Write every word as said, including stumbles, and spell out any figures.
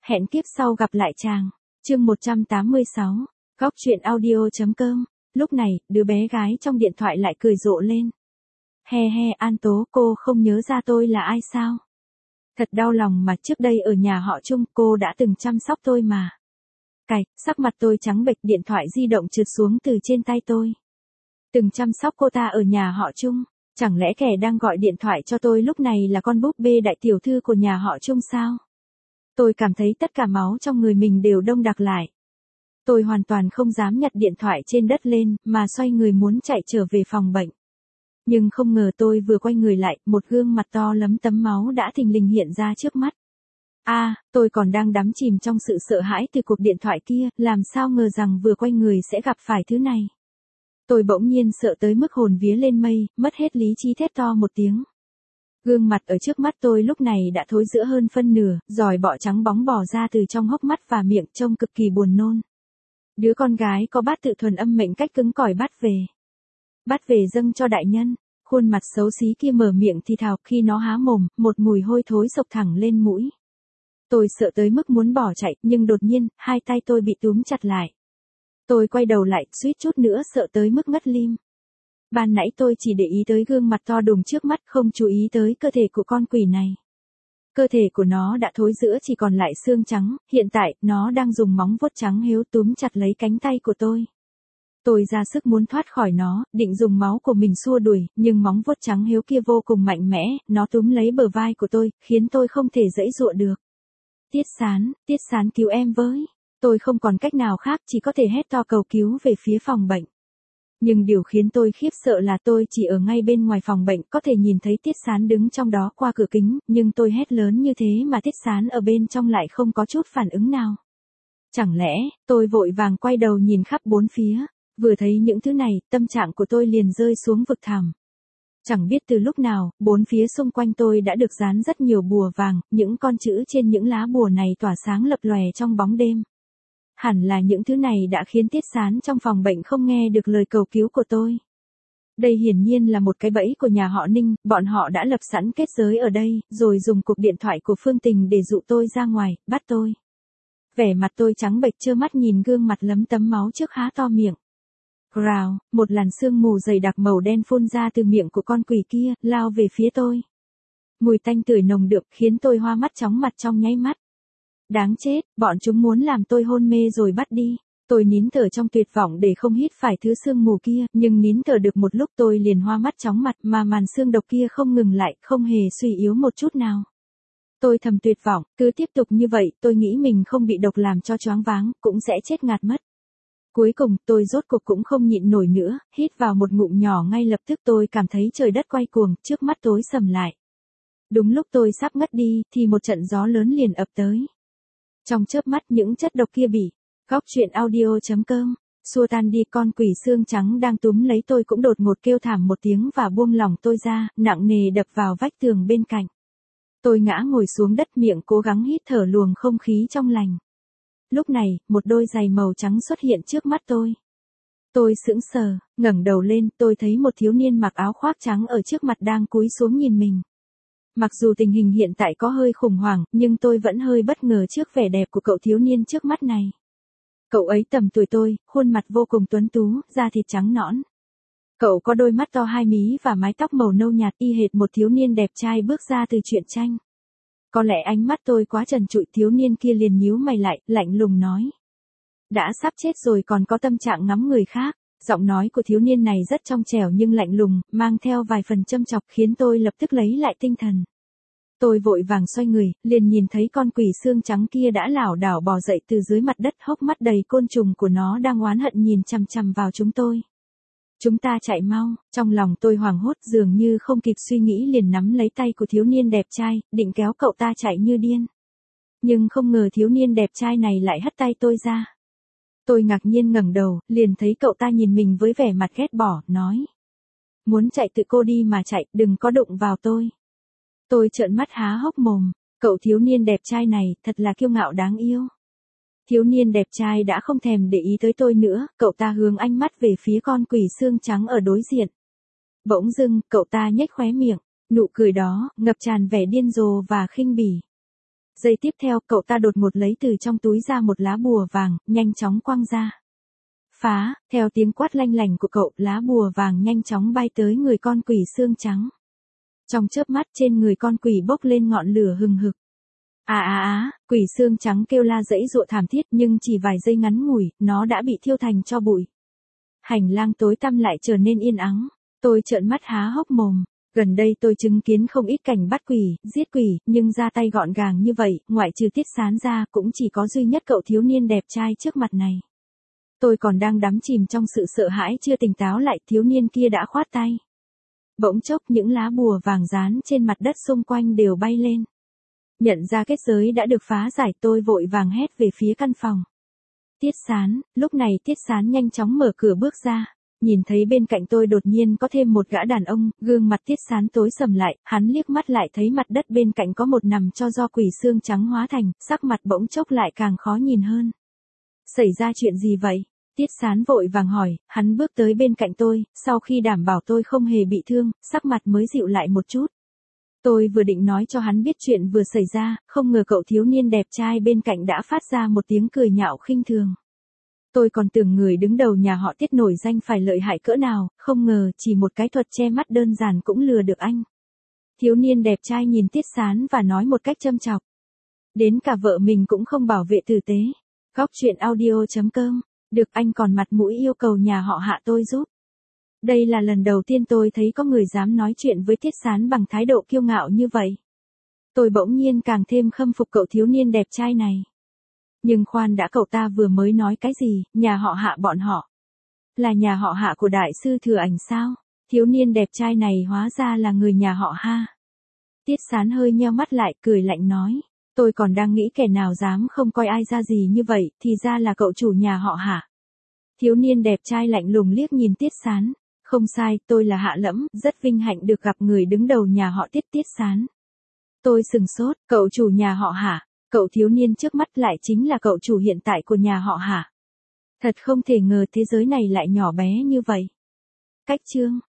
Hẹn kiếp sau gặp lại chàng. Chương một trăm tám mươi sáu. Góc truyện audio.com. Lúc này, đứa bé gái trong điện thoại lại cười rộ lên. He he, An Tố, cô không nhớ ra tôi là ai sao? Thật đau lòng mà trước đây ở nhà họ Trung cô đã từng chăm sóc tôi mà. Cạch, sắc mặt tôi trắng bệch, điện thoại di động trượt xuống từ trên tay tôi. Từng chăm sóc cô ta ở nhà họ Trung, chẳng lẽ kẻ đang gọi điện thoại cho tôi lúc này là con búp bê đại tiểu thư của nhà họ Trung sao? Tôi cảm thấy tất cả máu trong người mình đều đông đặc lại. Tôi hoàn toàn không dám nhặt điện thoại trên đất lên, mà xoay người muốn chạy trở về phòng bệnh. Nhưng không ngờ tôi vừa quay người lại, một gương mặt to lấm tấm máu đã thình lình hiện ra trước mắt. A, à, tôi còn đang đắm chìm trong sự sợ hãi từ cuộc điện thoại kia, làm sao ngờ rằng vừa quay người sẽ gặp phải thứ này. Tôi bỗng nhiên sợ tới mức hồn vía lên mây, mất hết lý trí thét to một tiếng. Gương mặt ở trước mắt tôi lúc này đã thối rữa hơn phân nửa, giòi bọ trắng bóng bò ra từ trong hốc mắt và miệng, trông cực kỳ buồn nôn. Đứa con gái có bát tự thuần âm mệnh cách cứng cỏi bắt về. Bắt về dâng cho đại nhân. Khuôn mặt xấu xí kia mở miệng thì thào, khi nó há mồm, một mùi hôi thối sộc thẳng lên mũi. Tôi sợ tới mức muốn bỏ chạy, nhưng đột nhiên, hai tay tôi bị túm chặt lại. Tôi quay đầu lại, suýt chút nữa sợ tới mức ngất lim. Ban nãy tôi chỉ để ý tới gương mặt to đùng trước mắt, không chú ý tới cơ thể của con quỷ này. Cơ thể của nó đã thối rữa chỉ còn lại xương trắng, hiện tại, nó đang dùng móng vuốt trắng héo túm chặt lấy cánh tay của tôi. Tôi ra sức muốn thoát khỏi nó, định dùng máu của mình xua đuổi, nhưng móng vuốt trắng héo kia vô cùng mạnh mẽ, nó túm lấy bờ vai của tôi, khiến tôi không thể giãy giụa được. Tiết Sán, Tiết Sán cứu em với. Tôi không còn cách nào khác, chỉ có thể hét to cầu cứu về phía phòng bệnh. Nhưng điều khiến tôi khiếp sợ là tôi chỉ ở ngay bên ngoài phòng bệnh, có thể nhìn thấy Tiết Sán đứng trong đó qua cửa kính, nhưng tôi hét lớn như thế mà Tiết Sán ở bên trong lại không có chút phản ứng nào. Chẳng lẽ, tôi vội vàng quay đầu nhìn khắp bốn phía, vừa thấy những thứ này, tâm trạng của tôi liền rơi xuống vực thẳm. Chẳng biết từ lúc nào, bốn phía xung quanh tôi đã được dán rất nhiều bùa vàng, những con chữ trên những lá bùa này tỏa sáng lập lòe trong bóng đêm. Hẳn là những thứ này đã khiến Tiết Sán trong phòng bệnh không nghe được lời cầu cứu của tôi. Đây hiển nhiên là một cái bẫy của nhà họ Ninh, bọn họ đã lập sẵn kết giới ở đây, rồi dùng cuộc điện thoại của Phương Tình để dụ tôi ra ngoài, bắt tôi. Vẻ mặt tôi trắng bệch trơ mắt nhìn gương mặt lấm tấm máu trước há to miệng. Rào, một làn sương mù dày đặc màu đen phun ra từ miệng của con quỷ kia, lao về phía tôi. Mùi tanh tưởi nồng đượm khiến tôi hoa mắt chóng mặt trong nháy mắt. Đáng chết, bọn chúng muốn làm tôi hôn mê rồi bắt đi. Tôi nín thở trong tuyệt vọng để không hít phải thứ sương mù kia, nhưng nín thở được một lúc tôi liền hoa mắt chóng mặt mà màn sương độc kia không ngừng lại, không hề suy yếu một chút nào. Tôi thầm tuyệt vọng, cứ tiếp tục như vậy, tôi nghĩ mình không bị độc làm cho choáng váng, cũng sẽ chết ngạt mất. Cuối cùng, tôi rốt cuộc cũng không nhịn nổi nữa, hít vào một ngụm nhỏ ngay lập tức tôi cảm thấy trời đất quay cuồng, trước mắt tối sầm lại. Đúng lúc tôi sắp ngất đi, thì một trận gió lớn liền ập tới. Trong chớp mắt những chất độc kia bị, góc truyện audio.com, xua tan đi. Con quỷ xương trắng đang túm lấy tôi cũng đột ngột kêu thảm một tiếng và buông lỏng tôi ra, nặng nề đập vào vách tường bên cạnh. Tôi ngã ngồi xuống đất, miệng cố gắng hít thở luồng không khí trong lành. Lúc này, một đôi giày màu trắng xuất hiện trước mắt tôi. Tôi sững sờ, ngẩng đầu lên, tôi thấy một thiếu niên mặc áo khoác trắng ở trước mặt đang cúi xuống nhìn mình. Mặc dù tình hình hiện tại có hơi khủng hoảng, nhưng tôi vẫn hơi bất ngờ trước vẻ đẹp của cậu thiếu niên trước mắt này. Cậu ấy tầm tuổi tôi, khuôn mặt vô cùng tuấn tú, da thịt trắng nõn. Cậu có đôi mắt to hai mí và mái tóc màu nâu nhạt, y hệt một thiếu niên đẹp trai bước ra từ truyện tranh. Có lẽ ánh mắt tôi quá trần trụi, thiếu niên kia liền nhíu mày lại, lạnh lùng nói. Đã sắp chết rồi còn có tâm trạng ngắm người khác. Giọng nói của thiếu niên này rất trong trẻo nhưng lạnh lùng, mang theo vài phần châm chọc khiến tôi lập tức lấy lại tinh thần. Tôi vội vàng xoay người, liền nhìn thấy con quỷ xương trắng kia đã lảo đảo bò dậy từ dưới mặt đất, hốc mắt đầy côn trùng của nó đang oán hận nhìn chằm chằm vào chúng tôi. Chúng ta chạy mau, trong lòng tôi hoảng hốt, dường như không kịp suy nghĩ liền nắm lấy tay của thiếu niên đẹp trai, định kéo cậu ta chạy như điên. Nhưng không ngờ thiếu niên đẹp trai này lại hất tay tôi ra. Tôi ngạc nhiên ngẩng đầu, liền thấy cậu ta nhìn mình với vẻ mặt ghét bỏ, nói. Muốn chạy tự cô đi mà chạy, đừng có đụng vào tôi. Tôi trợn mắt há hốc mồm, cậu thiếu niên đẹp trai này, thật là kiêu ngạo đáng yêu. Thiếu niên đẹp trai đã không thèm để ý tới tôi nữa, cậu ta hướng ánh mắt về phía con quỷ xương trắng ở đối diện. Bỗng dưng, cậu ta nhếch khóe miệng, nụ cười đó, ngập tràn vẻ điên rồ và khinh bỉ. Giây tiếp theo, cậu ta đột ngột lấy từ trong túi ra một lá bùa vàng, nhanh chóng quăng ra. Phá, theo tiếng quát lanh lảnh của cậu, lá bùa vàng nhanh chóng bay tới người con quỷ xương trắng. Trong chớp mắt trên người con quỷ bốc lên ngọn lửa hừng hực. À à á, quỷ xương trắng kêu la dãy dụa thảm thiết nhưng chỉ vài giây ngắn ngủi, nó đã bị thiêu thành tro bụi. Hành lang tối tăm lại trở nên yên ắng. Tôi trợn mắt há hốc mồm. Gần đây tôi chứng kiến không ít cảnh bắt quỷ, giết quỷ, nhưng ra tay gọn gàng như vậy, ngoại trừ Tiết Sán ra, cũng chỉ có duy nhất cậu thiếu niên đẹp trai trước mặt này. Tôi còn đang đắm chìm trong sự sợ hãi chưa tỉnh táo lại, thiếu niên kia đã khoát tay. Bỗng chốc những lá bùa vàng dán trên mặt đất xung quanh đều bay lên. Nhận ra kết giới đã được phá giải, tôi vội vàng hét về phía căn phòng. Tiết Sán, lúc này Tiết Sán nhanh chóng mở cửa bước ra. Nhìn thấy bên cạnh tôi đột nhiên có thêm một gã đàn ông, gương mặt Tiết Sán tối sầm lại, hắn liếc mắt lại thấy mặt đất bên cạnh có một nằm cho do quỷ xương trắng hóa thành, sắc mặt bỗng chốc lại càng khó nhìn hơn. Xảy ra chuyện gì vậy? Tiết Sán vội vàng hỏi, hắn bước tới bên cạnh tôi, sau khi đảm bảo tôi không hề bị thương, sắc mặt mới dịu lại một chút. Tôi vừa định nói cho hắn biết chuyện vừa xảy ra, không ngờ cậu thiếu niên đẹp trai bên cạnh đã phát ra một tiếng cười nhạo khinh thường. Tôi còn tưởng người đứng đầu nhà họ Tiết nổi danh phải lợi hại cỡ nào, không ngờ chỉ một cái thuật che mắt đơn giản cũng lừa được anh. Thiếu niên đẹp trai nhìn Tiết Sán và nói một cách châm chọc. Đến cả vợ mình cũng không bảo vệ tử tế. Góc truyện audio chấm com, được anh còn mặt mũi yêu cầu nhà họ Hạ tôi giúp. Đây là lần đầu tiên tôi thấy có người dám nói chuyện với Tiết Sán bằng thái độ kiêu ngạo như vậy. Tôi bỗng nhiên càng thêm khâm phục cậu thiếu niên đẹp trai này. Nhưng khoan đã, cậu ta vừa mới nói cái gì, nhà họ Hạ bọn họ. Là nhà họ Hạ của đại sư Thừa Ảnh sao? Thiếu niên đẹp trai này hóa ra là người nhà họ Ha. Tiết Sán hơi nheo mắt lại, cười lạnh nói. Tôi còn đang nghĩ kẻ nào dám không coi ai ra gì như vậy, thì ra là cậu chủ nhà họ Hạ. Thiếu niên đẹp trai lạnh lùng liếc nhìn Tiết Sán. Không sai, tôi là Hạ Lẫm, rất vinh hạnh được gặp người đứng đầu nhà họ Tiết. Tiết Sán. Tôi sừng sốt, cậu chủ nhà họ Hạ. Cậu thiếu niên trước mắt lại chính là cậu chủ hiện tại của nhà họ Hạ. Thật không thể ngờ thế giới này lại nhỏ bé như vậy. Cách chương